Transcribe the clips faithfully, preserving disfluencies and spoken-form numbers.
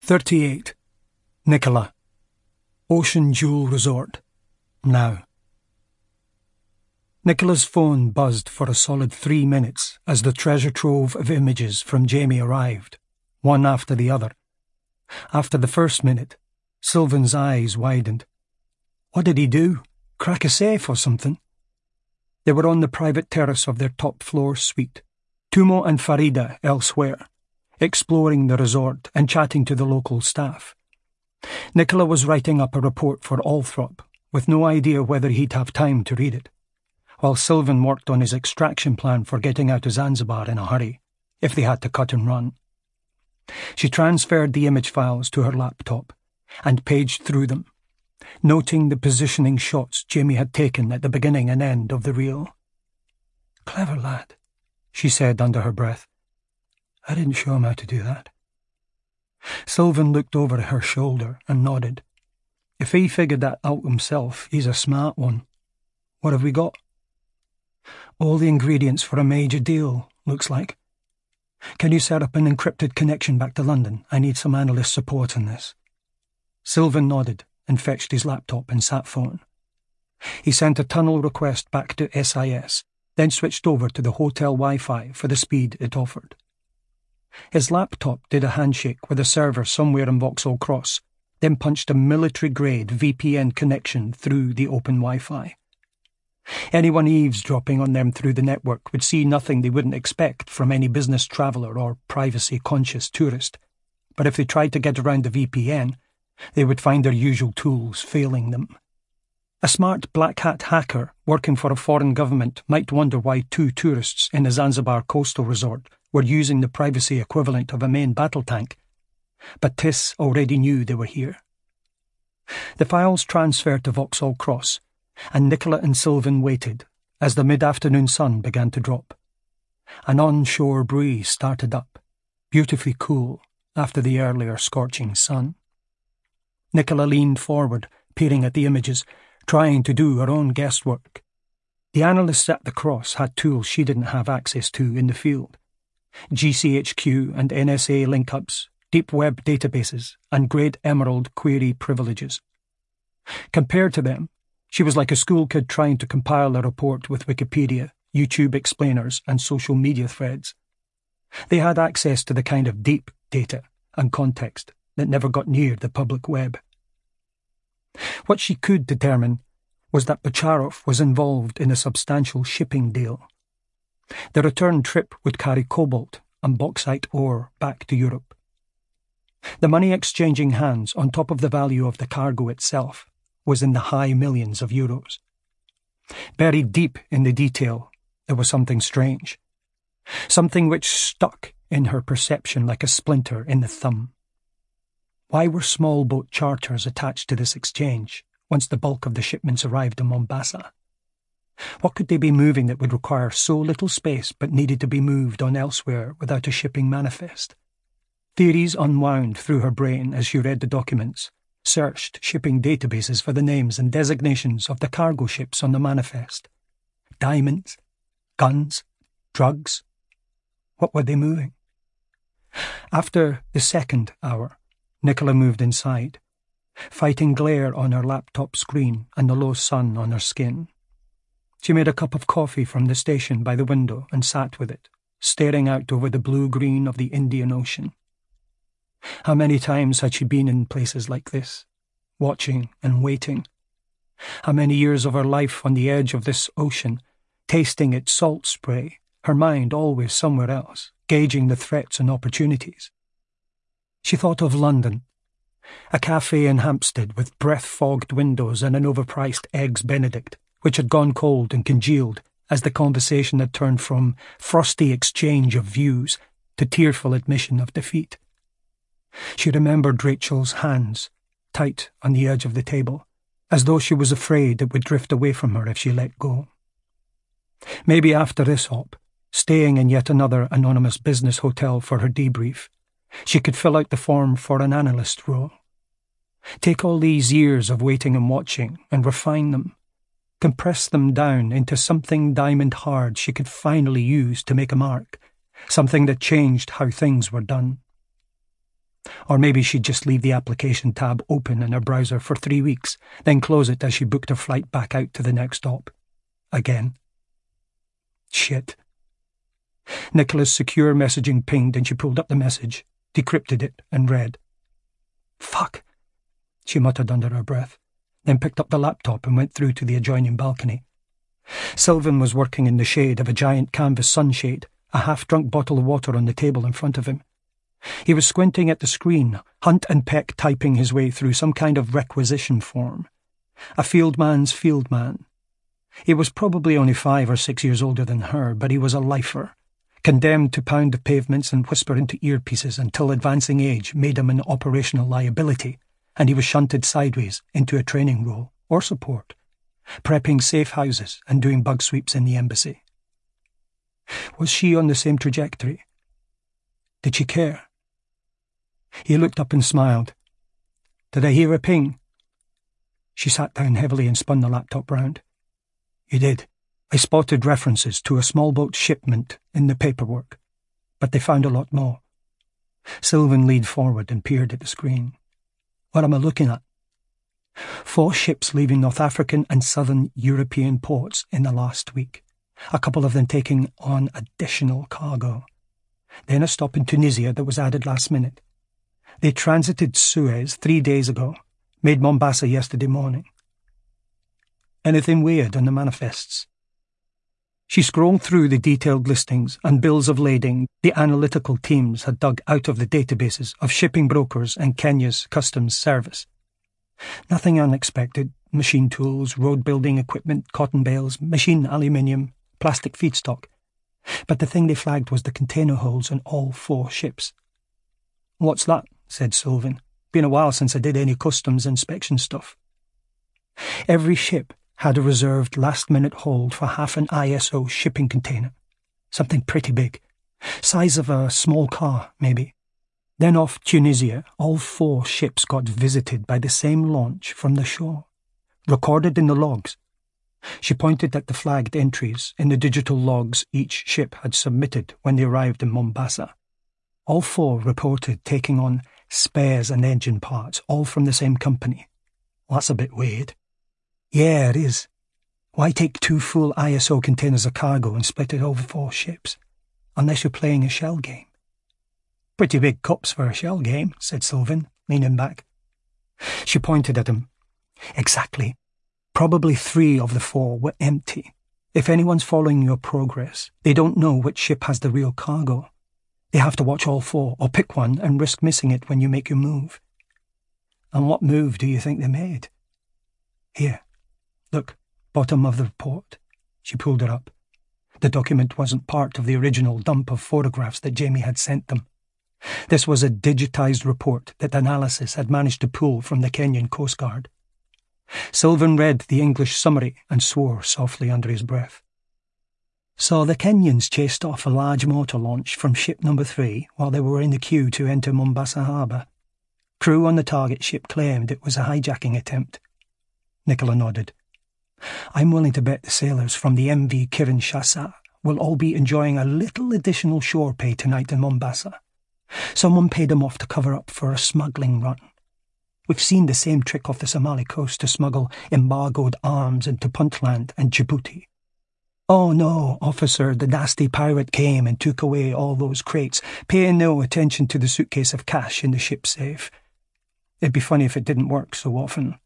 thirty-eight. Nicola. Ocean Jewel Resort. Now. Nicola's phone buzzed for a solid three minutes as the treasure trove of images from Jamie arrived, one after the other. After the first minute, Sylvan's eyes widened. What did he do? Crack a safe or something? They were on the private terrace of their top-floor suite, Tumo and Farida elsewhere, exploring the resort and chatting to the local staff. Nicola was writing up a report for Althorp, with no idea whether he'd have time to read it, while Sylvan worked on his extraction plan for getting out of Zanzibar in a hurry, if they had to cut and run. She transferred the image files to her laptop and paged through them, noting the positioning shots Jamie had taken at the beginning and end of the reel. "Clever lad," she said under her breath. "I didn't show him how to do that." Sylvan looked over her shoulder and nodded. "If he figured that out himself, he's a smart one. What have we got?" "All the ingredients for a major deal, looks like. Can you set up an encrypted connection back to London? I need some analyst support on this." Sylvan nodded and fetched his laptop and sat phone. He sent a tunnel request back to S I S, then switched over to the hotel Wi-Fi for the speed it offered. His laptop did a handshake with a server somewhere in Vauxhall Cross, then punched a military-grade V P N connection through the open Wi-Fi. Anyone eavesdropping on them through the network would see nothing they wouldn't expect from any business traveller or privacy-conscious tourist, but if they tried to get around the V P N, they would find their usual tools failing them. A smart black-hat hacker working for a foreign government might wonder why two tourists in a Zanzibar coastal resort were using the privacy equivalent of a main battle tank, but Tiss already knew they were here. The files transferred to Vauxhall Cross, and Nicola and Sylvan waited as the mid-afternoon sun began to drop. An onshore breeze started up, beautifully cool after the earlier scorching sun. Nicola leaned forward, peering at the images, trying to do her own guesswork. The analysts at the Cross had tools she didn't have access to in the field. G C H Q and N S A link-ups, deep web databases, and Great Emerald query privileges. Compared to them, she was like a school kid trying to compile a report with Wikipedia, YouTube explainers, and social media threads. They had access to the kind of deep data and context that never got near the public web. What she could determine was that Bacharov was involved in a substantial shipping deal. The return trip would carry cobalt and bauxite ore back to Europe. The money exchanging hands on top of the value of the cargo itself was in the high millions of euros. Buried deep in the detail, there was something strange, something which stuck in her perception like a splinter in the thumb. Why were small boat charters attached to this exchange once the bulk of the shipments arrived in Mombasa? What could they be moving that would require so little space but needed to be moved on elsewhere without a shipping manifest? Theories unwound through her brain as she read the documents, searched shipping databases for the names and designations of the cargo ships on the manifest. Diamonds? Guns? Drugs? What were they moving? After the second hour, Nicola moved inside, fighting glare on her laptop screen and the low sun on her skin. She made a cup of coffee from the station by the window and sat with it, staring out over the blue-green of the Indian Ocean. How many times had she been in places like this, watching and waiting? How many years of her life on the edge of this ocean, tasting its salt spray, her mind always somewhere else, gauging the threats and opportunities? She thought of London, a cafe in Hampstead with breath-fogged windows and an overpriced Eggs Benedict, which had gone cold and congealed as the conversation had turned from frosty exchange of views to tearful admission of defeat. She remembered Rachel's hands, tight on the edge of the table, as though she was afraid it would drift away from her if she let go. Maybe after this hop, staying in yet another anonymous business hotel for her debrief, she could fill out the form for an analyst role. Take all these years of waiting and watching and refine them, compress them down into something diamond hard she could finally use to make a mark, something that changed how things were done. Or maybe she'd just leave the application tab open in her browser for three weeks, then close it as she booked her flight back out to the next stop. Again. Shit. Nicola's secure messaging pinged and she pulled up the message, decrypted it, and read. Fuck, she muttered under her breath, then picked up the laptop and went through to the adjoining balcony. Sylvan was working in the shade of a giant canvas sunshade, a half-drunk bottle of water on the table in front of him. He was squinting at the screen, Hunt and Peck typing his way through some kind of requisition form. A fieldman's fieldman. He was probably only five or six years older than her, but he was a lifer, condemned to pound the pavements and whisper into earpieces until advancing age made him an operational liability, and he was shunted sideways into a training role, or support, prepping safe houses and doing bug sweeps in the embassy. Was she on the same trajectory? Did she care? He looked up and smiled. Did I hear a ping? She sat down heavily and spun the laptop round. You did. I spotted references to a small boat shipment in the paperwork, but they found a lot more. Sylvan leaned forward and peered at the screen. What am I looking at? Four ships leaving North African and southern European ports in the last week, a couple of them taking on additional cargo. Then a stop in Tunisia that was added last minute. They transited Suez three days ago, made Mombasa yesterday morning. Anything weird on the manifests? She scrolled through the detailed listings and bills of lading the analytical teams had dug out of the databases of shipping brokers and Kenya's customs service. Nothing unexpected: machine tools, road-building equipment, cotton bales, machine aluminium, plastic feedstock. But the thing they flagged was the container holes on all four ships. What's that? Said Sylvan. Been a while since I did any customs inspection stuff. Every ship had a reserved last-minute hold for half an I S O shipping container. Something pretty big. Size of a small car, maybe. Then off Tunisia, all four ships got visited by the same launch from the shore. Recorded in the logs. She pointed at the flagged entries in the digital logs each ship had submitted when they arrived in Mombasa. All four reported taking on spares and engine parts, all from the same company. Well, that's a bit weird. Yeah, it is. Why take two full I S O containers of cargo and split it over four ships? Unless you're playing a shell game. Pretty big cups for a shell game, said Sylvan, leaning back. She pointed at him. Exactly. Probably three of the four were empty. If anyone's following your progress, they don't know which ship has the real cargo. They have to watch all four, or pick one and risk missing it when you make your move. And what move do you think they made? Here. Look, bottom of the report. She pulled it up. The document wasn't part of the original dump of photographs that Jamie had sent them. This was a digitized report that Analysis had managed to pull from the Kenyan Coast Guard. Sylvan read the English summary and swore softly under his breath. So the Kenyans chased off a large motor launch from ship number three while they were in the queue to enter Mombasa harbour. Crew on the target ship claimed it was a hijacking attempt. Nicola nodded. I'm willing to bet the sailors from the M V Kirinshasa will all be enjoying a little additional shore pay tonight in Mombasa. Someone paid them off to cover up for a smuggling run. We've seen the same trick off the Somali coast to smuggle embargoed arms into Puntland and Djibouti. Oh no, officer, the nasty pirate came and took away all those crates, paying no attention to the suitcase of cash in the ship's safe. It'd be funny if it didn't work so often.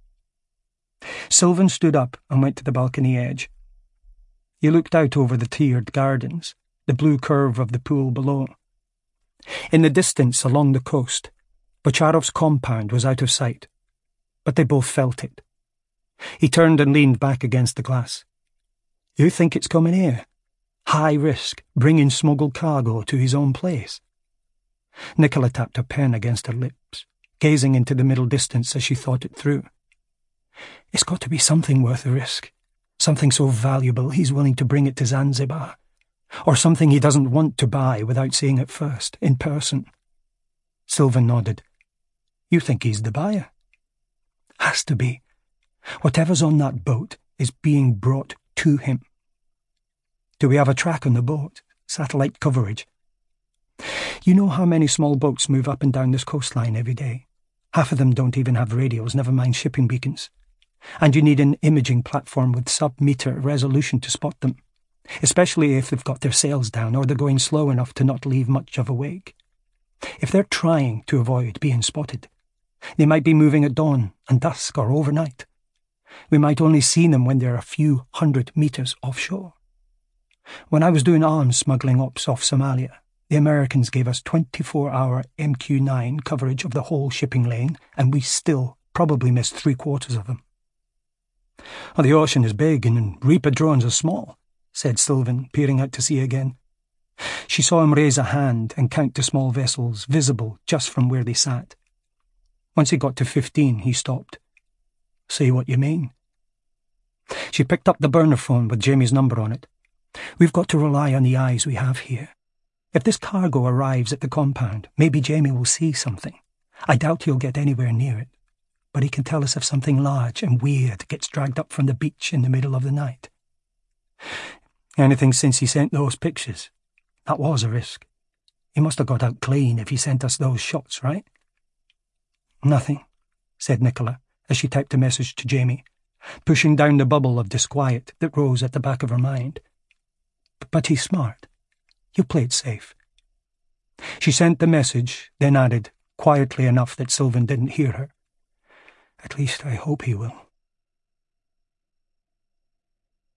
Sylvan stood up and went to the balcony edge. He looked out over the tiered gardens, the blue curve of the pool below. In the distance along the coast, Bocharov's compound was out of sight, but they both felt it. He turned and leaned back against the glass. You think it's coming here? High risk, bringing smuggled cargo to his own place. Nicola tapped her pen against her lips, gazing into the middle distance as she thought it through. It's got to be something worth the risk, something so valuable he's willing to bring it to Zanzibar, or something he doesn't want to buy without seeing it first, in person. Sylvan nodded. You think he's the buyer? Has to be. Whatever's on that boat is being brought to him. Do we have a track on the boat? Satellite coverage? You know how many small boats move up and down this coastline every day? Half of them don't even have radios, never mind shipping beacons. And you need an imaging platform with sub-meter resolution to spot them, especially if they've got their sails down or they're going slow enough to not leave much of a wake. If they're trying to avoid being spotted, they might be moving at dawn and dusk or overnight. We might only see them when they're a few hundred metres offshore. When I was doing arms smuggling ops off Somalia, the Americans gave us twenty-four hour M Q nine coverage of the whole shipping lane, and we still probably missed three quarters of them. Oh, the ocean is big and Reaper drones are small, said Sylvan, peering out to sea again. She saw him raise a hand and count the small vessels visible just from where they sat. Once he got to fifteen, he stopped. Say what you mean. She picked up the burner phone with Jamie's number on it. We've got to rely on the eyes we have here. If this cargo arrives at the compound, maybe Jamie will see something. I doubt he'll get anywhere near it, but he can tell us if something large and weird gets dragged up from the beach in the middle of the night. Anything since he sent those pictures? That was a risk. He must have got out clean if he sent us those shots, right? Nothing, said Nicola, as she typed a message to Jamie, pushing down the bubble of disquiet that rose at the back of her mind. But he's smart. He'll play it safe. She sent the message, then added, quietly enough that Sylvan didn't hear her, At least I hope he will.